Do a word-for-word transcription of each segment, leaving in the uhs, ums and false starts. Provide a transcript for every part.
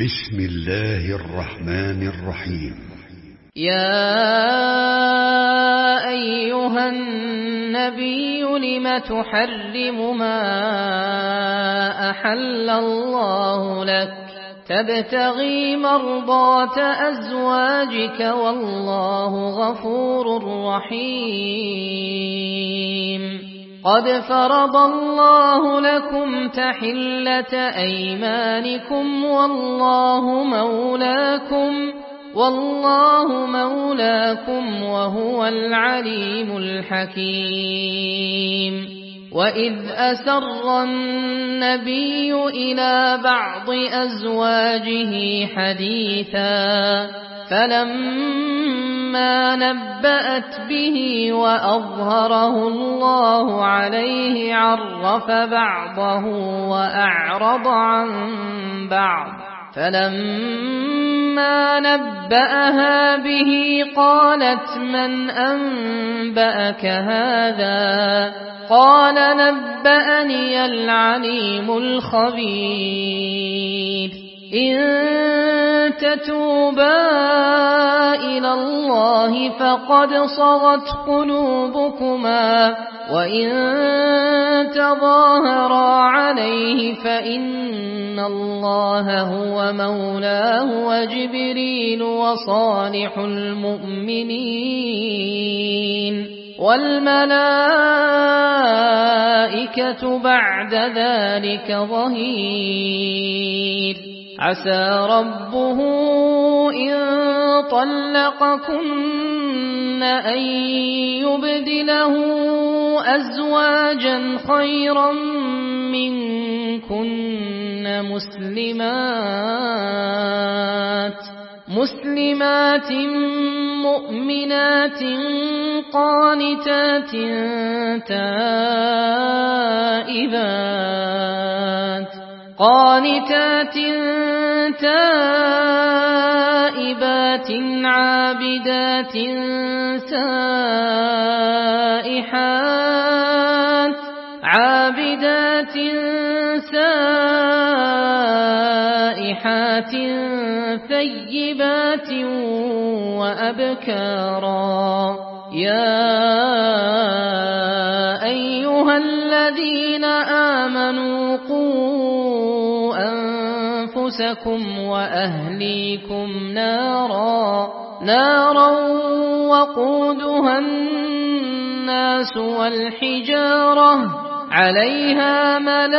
بسم الله الرحمن الرحيم. يا أيها النبي لم تحرم ما أحل الله لك تبتغي مرضات أزواجك والله غفور رحيم. قد فرض الله لكم تحلة أيمانكم والله مولاكم والله مولاكم وهو العليم الحكيم. وإذ أسر النبي إلى بعض أزواجه حديثا فلما نبأت به وأظهره الله عليه عرف بعضه وأعرض عن بعض فلما نبأها به قالت من أنبأك هذا قال نبأني العليم الخبير. إن تتوبا إلى الله فقد صغت قلوبكما وإن تظاهرا عليه فإن الله هو مولاه وجبريل وصالح المؤمنين والملائكة بعد ذلك ظهير. عسى ربه إن طلقكن أن يبدله أزواجا خيرا منكن مسلمات مسلمات مؤمنات قانتات تائبات قانتات تائبات عابدات سائحات عابدات سائحات ثيبات وأبكارا. يا أيها الذين آمنوا قوا أنفسكم وأهليكم نارا نارا وقودها الناس والحجارة عليها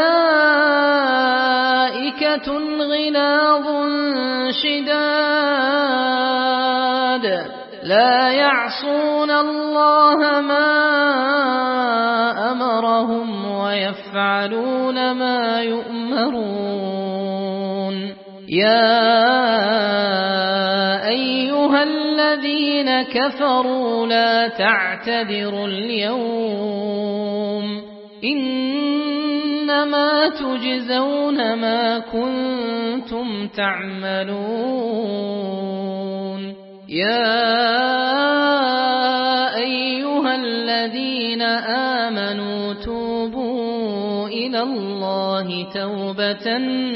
ملائكة غلاظ شداد لا يعصون الله ما أمرهم ويفعلون ما يؤمرون. يا أيها الذين كفروا لا تعتذروا اليوم إنما تجزون ما كنتم تعملون. يا أيها الذين آمنوا توبوا إلى الله توبة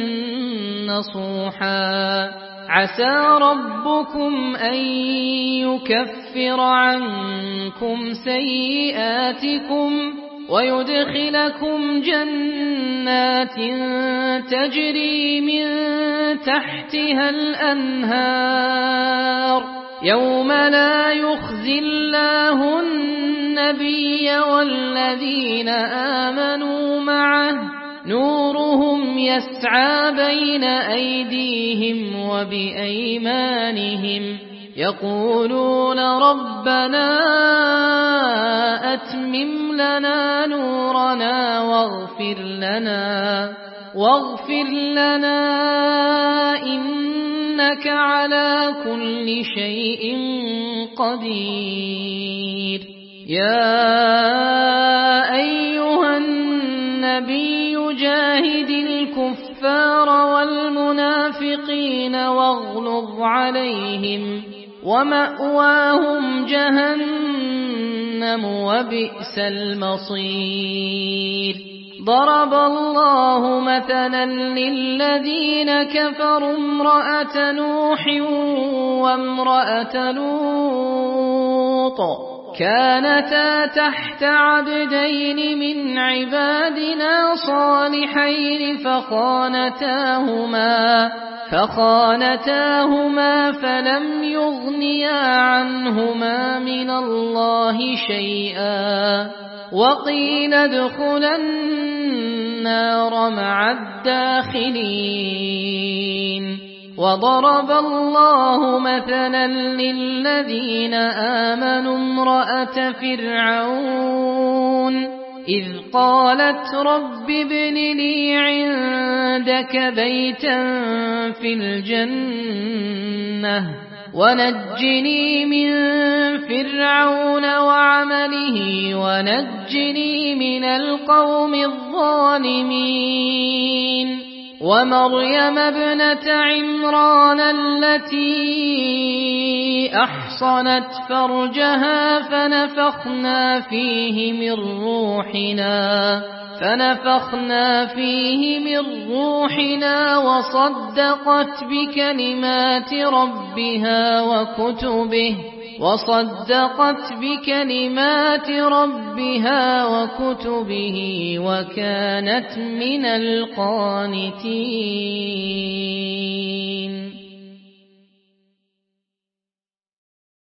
نصوحا عسى ربكم أن يكفر عنكم سيئاتكم ويدخلكم جنات تجري من تحتها الأنهار يوم لا يخزي الله النبي والذين آمنوا معه نورهم يسعى بين أيديهم وبأيمانهم يقولون ربنا أتمم لنا نورنا واغفر لنا واغفر لنا إنك على كل شيء قدير. يا أيها النبي جاهد الكفار والمنافقين واغلظ عليهم ومأواهم جهنم وبئس المصير. ضرب الله مثلا للذين كفروا امرأة نوح وامرأة لوط كانتا تحت عبدين من عبادنا صالحين فخانتاهما فخانتاهما فلم يغنيا عنهما من الله شيئا وقيل ادخلا النار مع الداخلين وضرب الله مثلا للذين آمنوا امرأة فرعون إذ قالت رب ابن لي عندك بيتا في الجنة ونجني من فرعون وعمله ونجني من القوم الظالمين ومريم ابنة عمران التي أحصنت فرجها فنفخنا فيه من روحنا فنفخنا فيه من روحنا وصدقت بكلمات ربها وكتبه وصدقت بكلمات ربها وكتبه وكانت من القانتين